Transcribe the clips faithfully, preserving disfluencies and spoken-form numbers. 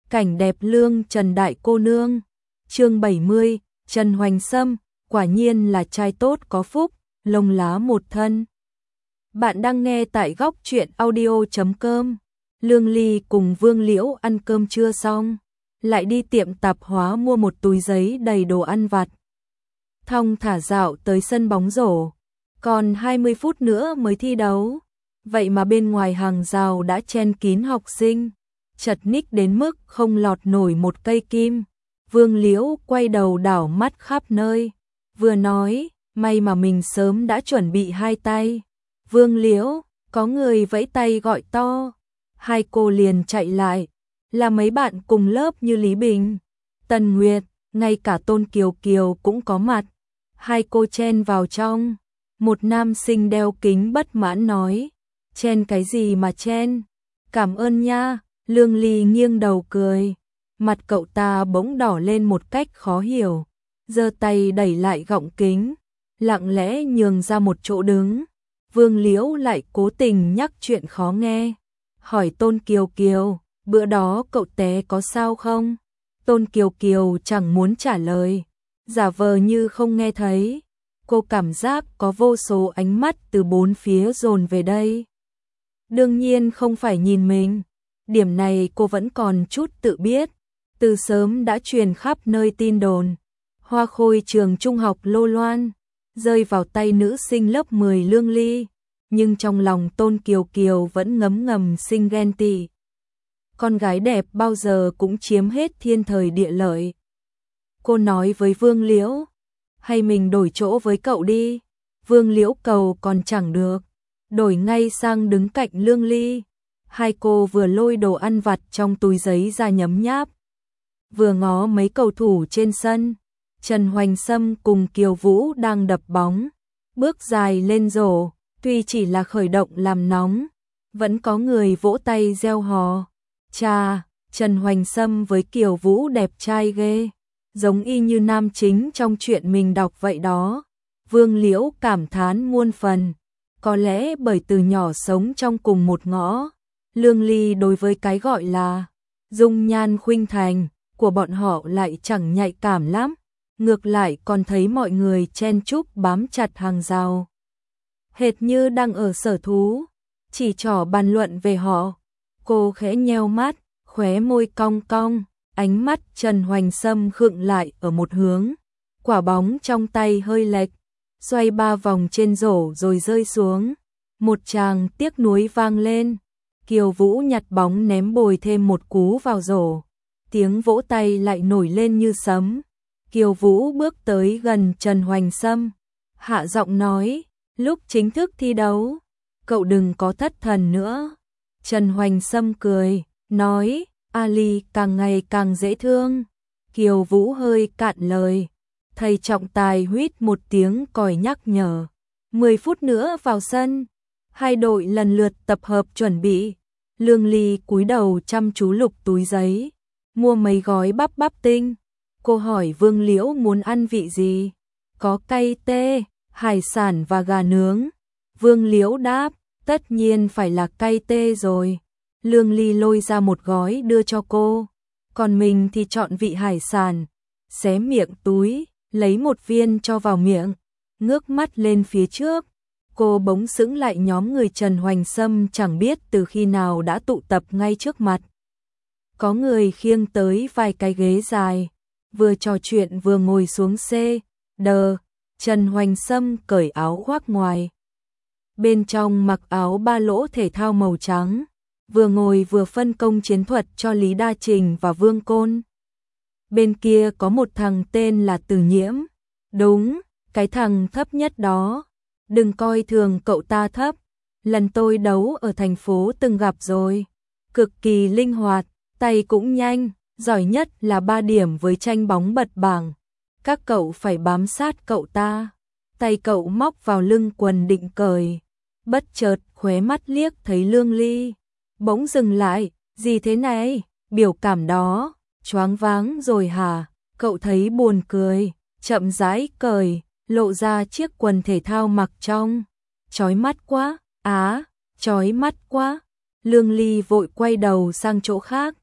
cảnh đẹp lương Trần đại cô nương. Chương bảy mươi, Trần Hoành Sâm, quả nhiên là trai tốt có phúc, lông lá một thân. Bạn đang nghe tại góc truyện audio chấm com. Lương Ly cùng Vương Liễu ăn cơm trưa xong, lại đi tiệm tạp hóa mua một túi giấy đầy đồ ăn vặt. Thong thả dạo tới sân bóng rổ, còn hai mươi phút nữa mới thi đấu. Vậy mà bên ngoài hàng rào đã chen kín học sinh, chật ních đến mức không lọt nổi một cây kim. Vương Liễu quay đầu đảo mắt khắp nơi, vừa nói, may mà mình sớm đã chuẩn bị hai tay. Vương Liễu, có người vẫy tay gọi to, hai cô liền chạy lại, là mấy bạn cùng lớp như Lý Bình, Tần Nguyệt, ngay cả Tôn Kiều Kiều cũng có mặt. Hai cô chen vào trong, một nam sinh đeo kính bất mãn nói, chen cái gì mà chen, cảm ơn nha. Lương Ly nghiêng đầu cười, mặt cậu ta bỗng đỏ lên một cách khó hiểu, giơ tay đẩy lại gọng kính, lặng lẽ nhường ra một chỗ đứng. Vương Liễu lại cố tình nhắc chuyện khó nghe, hỏi Tôn Kiều Kiều, bữa đó cậu té có sao không? Tôn Kiều Kiều chẳng muốn trả lời, giả vờ như không nghe thấy. Cô cảm giác có vô số ánh mắt từ bốn phía dồn về đây. Đương nhiên không phải nhìn mình, điểm này cô vẫn còn chút tự biết, từ sớm đã truyền khắp nơi tin đồn. Hoa khôi trường trung học Lô Loan, rơi vào tay nữ sinh lớp mười Lương Ly, nhưng trong lòng Tôn Kiều Kiều vẫn ngấm ngầm sinh ghen tị. Con gái đẹp bao giờ cũng chiếm hết thiên thời địa lợi. Cô nói với Vương Liễu, hay mình đổi chỗ với cậu đi. Vương Liễu cầu còn chẳng được, đổi ngay sang đứng cạnh Lương Ly. Hai cô vừa lôi đồ ăn vặt trong túi giấy ra nhấm nháp, vừa ngó mấy cầu thủ trên sân. Trần Hoành Sâm cùng Kiều Vũ đang đập bóng, bước dài lên rổ, tuy chỉ là khởi động làm nóng, vẫn có người vỗ tay reo hò. Chà, Trần Hoành Sâm với Kiều Vũ đẹp trai ghê, giống y như nam chính trong chuyện mình đọc vậy đó. Vương Liễu cảm thán muôn phần, có lẽ bởi từ nhỏ sống trong cùng một ngõ, Lương Ly đối với cái gọi là dung nhan khuynh thành của bọn họ lại chẳng nhạy cảm lắm, ngược lại còn thấy mọi người chen chúc bám chặt hàng rào, hệt như đang ở sở thú, chỉ trỏ bàn luận về họ. Cô khẽ nheo mắt, khóe môi cong cong, ánh mắt Trần Hoành Sâm khựng lại ở một hướng, quả bóng trong tay hơi lệch, xoay ba vòng trên rổ rồi rơi xuống. Một tràng tiếc nuối vang lên, Kiều Vũ nhặt bóng ném bồi thêm một cú vào rổ, tiếng vỗ tay lại nổi lên như sấm. Kiều Vũ bước tới gần Trần Hoành Sâm, hạ giọng nói, lúc chính thức thi đấu, cậu đừng có thất thần nữa. Trần Hoành Sâm cười, nói, Ali càng ngày càng dễ thương. Kiều Vũ hơi cạn lời, thầy trọng tài huýt một tiếng còi nhắc nhở, mười phút nữa vào sân. Hai đội lần lượt tập hợp chuẩn bị. Lương Ly cúi đầu chăm chú lục túi giấy, mua mấy gói bắp bắp tinh. Cô hỏi Vương Liễu muốn ăn vị gì? Có cay tê, hải sản và gà nướng. Vương Liễu đáp, tất nhiên phải là cay tê rồi. Lương Ly lôi ra một gói đưa cho cô, còn mình thì chọn vị hải sản. Xé miệng túi, lấy một viên cho vào miệng, ngước mắt lên phía trước. Cô bỗng sững lại, nhóm người Trần Hoành Sâm chẳng biết từ khi nào đã tụ tập ngay trước mặt. Có người khiêng tới vài cái ghế dài, vừa trò chuyện vừa ngồi xuống xe. Đờ, Trần Hoành Sâm cởi áo khoác ngoài, bên trong mặc áo ba lỗ thể thao màu trắng, vừa ngồi vừa phân công chiến thuật cho Lý Đa Trình và Vương Côn. Bên kia có một thằng tên là Từ Nhiễm, đúng, cái thằng thấp nhất đó. Đừng coi thường cậu ta thấp, lần tôi đấu ở thành phố từng gặp rồi, cực kỳ linh hoạt, tay cũng nhanh, giỏi nhất là ba điểm với tranh bóng bật bảng. Các cậu phải bám sát cậu ta. Tay cậu móc vào lưng quần định cởi, bất chợt khóe mắt liếc thấy Lương Ly, bỗng dừng lại, gì thế này, biểu cảm đó, choáng váng rồi hả? Cậu thấy buồn cười, chậm rãi cởi, lộ ra chiếc quần thể thao mặc trong. Chói mắt quá, á, chói mắt quá. Lương Ly vội quay đầu sang chỗ khác,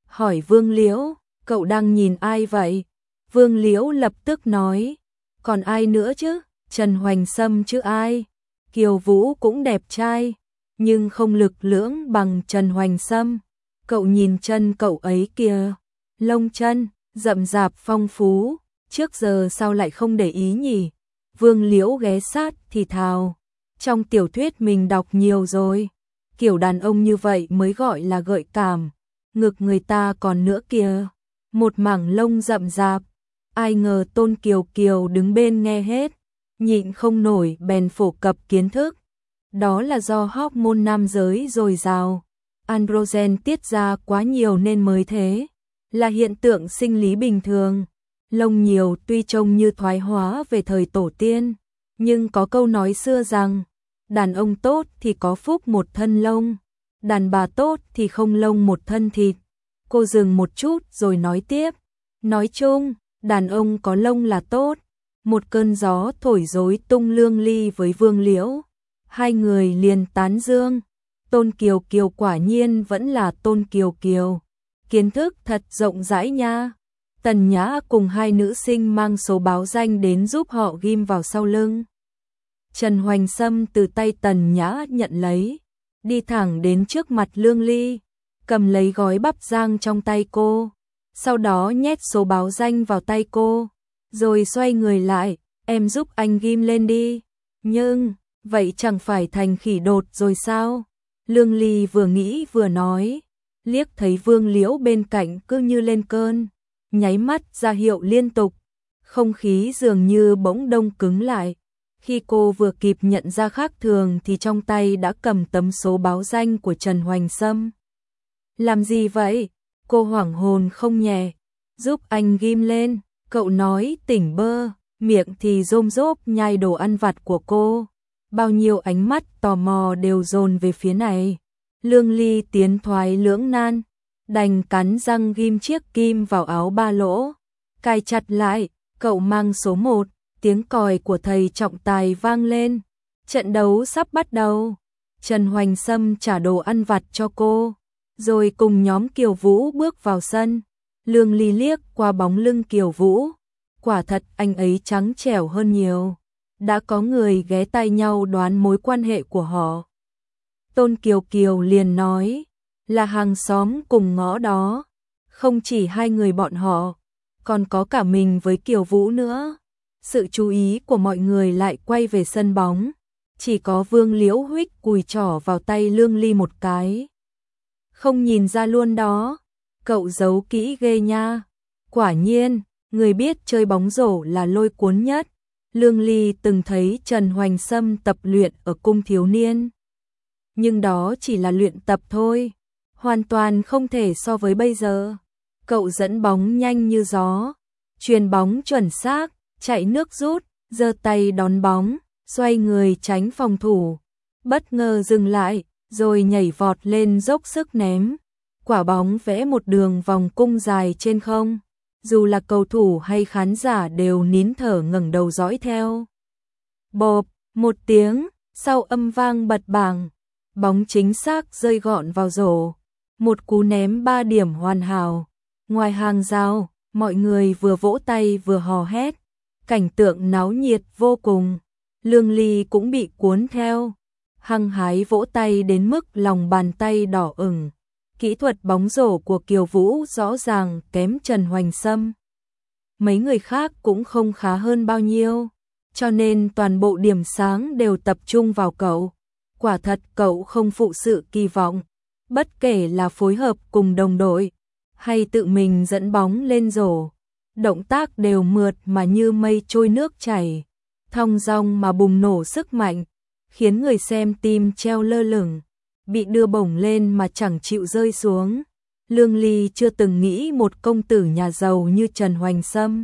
hỏi Vương Liễu, cậu đang nhìn ai vậy? Vương Liễu lập tức nói, còn ai nữa chứ, Trần Hoành Sâm chứ ai, Kiều Vũ cũng đẹp trai, nhưng không lực lưỡng bằng Trần Hoành Sâm. Cậu nhìn chân cậu ấy kìa, lông chân, rậm rạp phong phú, trước giờ sao lại không để ý nhỉ? Vương Liễu ghé sát thì thào, trong tiểu thuyết mình đọc nhiều rồi, kiểu đàn ông như vậy mới gọi là gợi cảm, ngực người ta còn nữa kìa, một mảng lông rậm rạp. Ai ngờ Tôn Kiều Kiều đứng bên nghe hết, nhịn không nổi bèn phổ cập kiến thức. Đó là do hormone nam giới dồi dào, androgen tiết ra quá nhiều nên mới thế, là hiện tượng sinh lý bình thường. Lông nhiều tuy trông như thoái hóa về thời tổ tiên, nhưng có câu nói xưa rằng, đàn ông tốt thì có phúc một thân lông, đàn bà tốt thì không lông một thân thịt. Cô dừng một chút rồi nói tiếp, nói chung, đàn ông có lông là tốt. Một cơn gió thổi rối tung Lương Ly với Vương Liễu, hai người liền tán dương. Tôn Kiều Kiều quả nhiên vẫn là Tôn Kiều Kiều, kiến thức thật rộng rãi nha. Tần Nhã cùng hai nữ sinh mang số báo danh đến giúp họ ghim vào sau lưng. Trần Hoành Sâm từ tay Tần Nhã nhận lấy, đi thẳng đến trước mặt Lương Ly, cầm lấy gói bắp rang trong tay cô, sau đó nhét số báo danh vào tay cô, rồi xoay người lại, em giúp anh ghim lên đi. Nhưng, vậy chẳng phải thành khỉ đột rồi sao? Lương Ly vừa nghĩ vừa nói, liếc thấy Vương Liễu bên cạnh cứ như lên cơn, nháy mắt ra hiệu liên tục, không khí dường như bỗng đông cứng lại. Khi cô vừa kịp nhận ra khác thường thì trong tay đã cầm tấm số báo danh của Trần Hoành Sâm. Làm gì vậy? Cô hoảng hồn không nhẹ. Giúp anh ghim lên, cậu nói tỉnh bơ, miệng thì rôm rốp nhai đồ ăn vặt của cô. Bao nhiêu ánh mắt tò mò đều dồn về phía này. Lương Ly tiến thoái lưỡng nan, đành cắn răng ghim chiếc kim vào áo ba lỗ, cài chặt lại. Cậu mang số một, tiếng còi của thầy trọng tài vang lên. Trận đấu sắp bắt đầu. Trần Hoành Sâm trả đồ ăn vặt cho cô, rồi cùng nhóm Kiều Vũ bước vào sân. Lương Ly liếc qua bóng lưng Kiều Vũ, quả thật anh ấy trắng trẻo hơn nhiều. Đã có người ghé tai nhau đoán mối quan hệ của họ. Tôn Kiều Kiều liền nói, là hàng xóm cùng ngõ đó. Không chỉ hai người bọn họ, còn có cả mình với Kiều Vũ nữa. Sự chú ý của mọi người lại quay về sân bóng. Chỉ có Vương Liễu huých cùi trỏ vào tay Lương Ly một cái. Không nhìn ra luôn đó, cậu giấu kỹ ghê nha. Quả nhiên, người biết chơi bóng rổ là lôi cuốn nhất. Lương Ly từng thấy Trần Hoành Sâm tập luyện ở cung thiếu niên. Nhưng đó chỉ là luyện tập thôi, hoàn toàn không thể so với bây giờ. Cậu dẫn bóng nhanh như gió, chuyền bóng chuẩn xác, chạy nước rút, giơ tay đón bóng, xoay người tránh phòng thủ, bất ngờ dừng lại, rồi nhảy vọt lên dốc sức ném. Quả bóng vẽ một đường vòng cung dài trên không, dù là cầu thủ hay khán giả đều nín thở ngẩng đầu dõi theo. Bộp, một tiếng, sau âm vang bật bảng, bóng chính xác rơi gọn vào rổ. Một cú ném ba điểm hoàn hảo. Ngoài hàng rào, mọi người vừa vỗ tay vừa hò hét, cảnh tượng náo nhiệt vô cùng. Lương Ly cũng bị cuốn theo, hăng hái vỗ tay đến mức lòng bàn tay đỏ ửng. Kỹ thuật bóng rổ của Kiều Vũ rõ ràng kém Trần Hoành Sâm. Mấy người khác cũng không khá hơn bao nhiêu, cho nên toàn bộ điểm sáng đều tập trung vào cậu. Quả thật cậu không phụ sự kỳ vọng, bất kể là phối hợp cùng đồng đội hay tự mình dẫn bóng lên rổ, động tác đều mượt mà như mây trôi nước chảy, thong dong mà bùng nổ sức mạnh, khiến người xem tim treo lơ lửng, bị đưa bổng lên mà chẳng chịu rơi xuống. Lương Ly chưa từng nghĩ một công tử nhà giàu như Trần Hoành Sâm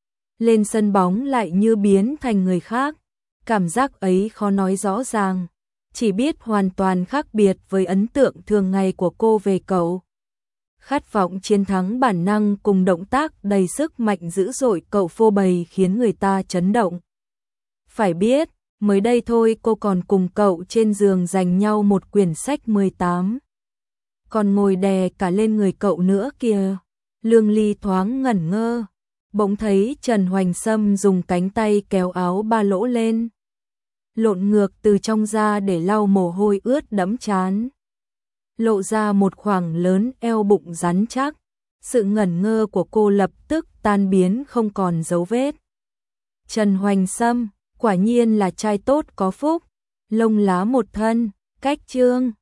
lên sân bóng lại như biến thành người khác. Cảm giác ấy khó nói rõ ràng, chỉ biết hoàn toàn khác biệt với ấn tượng thường ngày của cô về cậu. Khát vọng chiến thắng bản năng cùng động tác đầy sức mạnh dữ dội cậu phô bày khiến người ta chấn động. Phải biết, mới đây thôi cô còn cùng cậu trên giường giành nhau một quyển sách mười tám. còn ngồi đè cả lên người cậu nữa kìa. Lương Ly thoáng ngẩn ngơ, bỗng thấy Trần Hoành Sâm dùng cánh tay kéo áo ba lỗ lên, lộn ngược từ trong ra để lau mồ hôi ướt đẫm trán, lộ ra một khoảng lớn eo bụng rắn chắc. Sự ngẩn ngơ của cô lập tức tan biến không còn dấu vết. Trần Hoành Sâm, quả nhiên là trai tốt có phúc, lông lá một thân, cách trương.